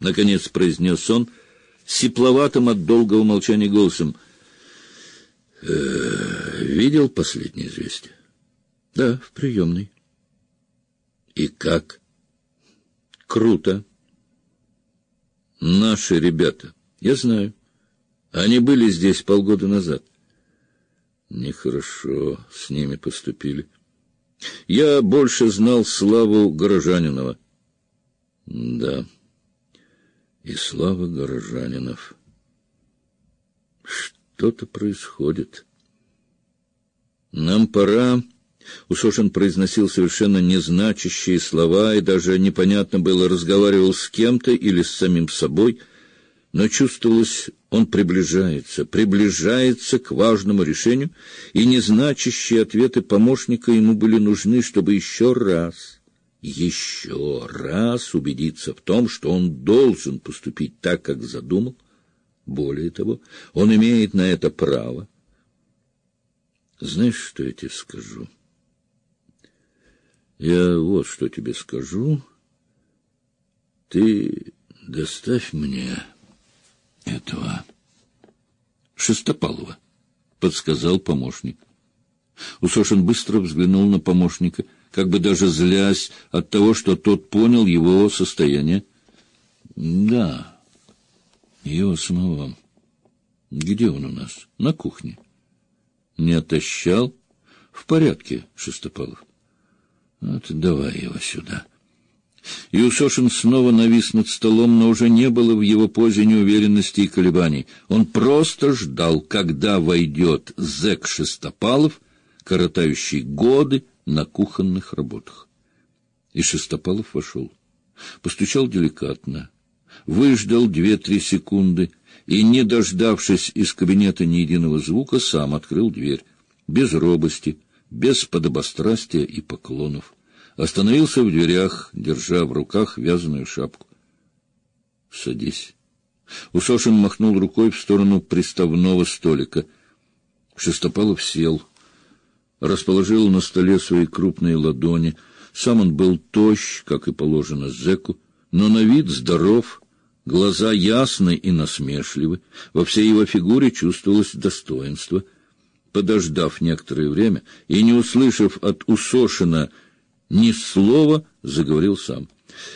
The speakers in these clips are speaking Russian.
наконец произнес он сипловатым от долгого молчания голосом. Видел последнее известие? Да, в приемной. И как? Круто. Наши ребята, я знаю, они были здесь полгода назад. Нехорошо с ними поступили. Я больше знал Славу Горожанинова. Да, и Слава Горожанинов. Что-то происходит. Нам пора... Усошин произносил совершенно незначащие слова, и даже непонятно было, разговаривал с кем-то или с самим собой, но чувствовалось, он приближается к важному решению, и незначащие ответы помощника ему были нужны, чтобы еще раз убедиться в том, что он должен поступить так, как задумал. Более того, он имеет на это право. Знаешь, что я тебе скажу? Я вот что тебе скажу. Ты доставь мне этого Шестопалова, подсказал помощник. Усошин быстро взглянул на помощника, как бы даже злясь от того, что тот понял его состояние. Да, его самого. Где он у нас? На кухне. Не отощал? В порядке, Шестопалов. Вот давай его сюда. И Усошин снова навис над столом, но уже не было в его позе неуверенности и колебаний. Он просто ждал, когда войдет зэк Шестопалов, коротающий годы на кухонных работах. И Шестопалов вошел. Постучал деликатно, выждал 2-3 секунды и, не дождавшись из кабинета ни единого звука, сам открыл дверь. Без робости, без подобострастия и поклонов. Остановился в дверях, держа в руках вязаную шапку. — Садись. Усошин махнул рукой в сторону приставного столика. Шестопалов сел, расположил на столе свои крупные ладони. Сам он был тощ, как и положено зэку, но на вид здоров, глаза ясны и насмешливы, во всей его фигуре чувствовалось достоинство. Подождав некоторое время и не услышав от Усошина ни слова, заговорил сам.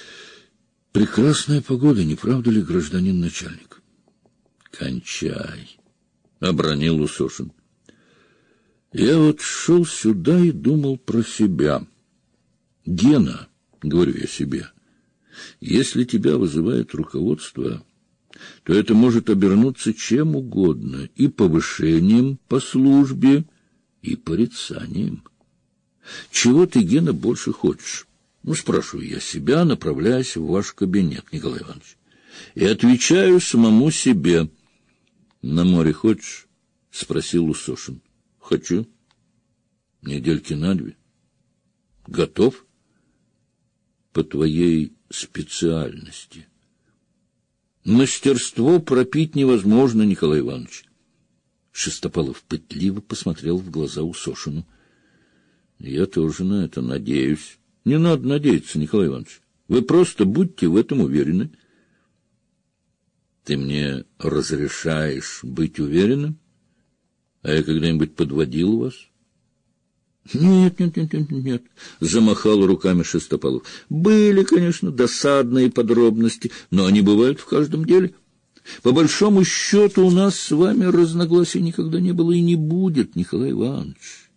— Прекрасная погода, не правда ли, гражданин начальник? — Кончай, — обронил Усошин. — Я вот шел сюда и думал про себя. Гена, говорю я себе, если тебя вызывает руководство, то это может обернуться чем угодно, и повышением по службе, и порицанием. Чего ты, Гена, больше хочешь? Спрашиваю я себя, направляясь в ваш кабинет, Николай Иванович, и отвечаю самому себе. На море хочешь? — спросил Усошин. — Хочу. Недельки на 2. Готов? По твоей специальности. Мастерство пропить невозможно, Николай Иванович. Шестопалов пытливо посмотрел в глаза Усошину. Я тоже на это надеюсь. Не надо надеяться, Николай Иванович. Вы просто будьте в этом уверены. Ты мне разрешаешь быть уверенным? А я когда-нибудь подводил вас? Нет, замахал руками Шестопалов. Были, конечно, досадные подробности, но они бывают в каждом деле. По большому счету у нас с вами разногласий никогда не было и не будет, Николай Иванович.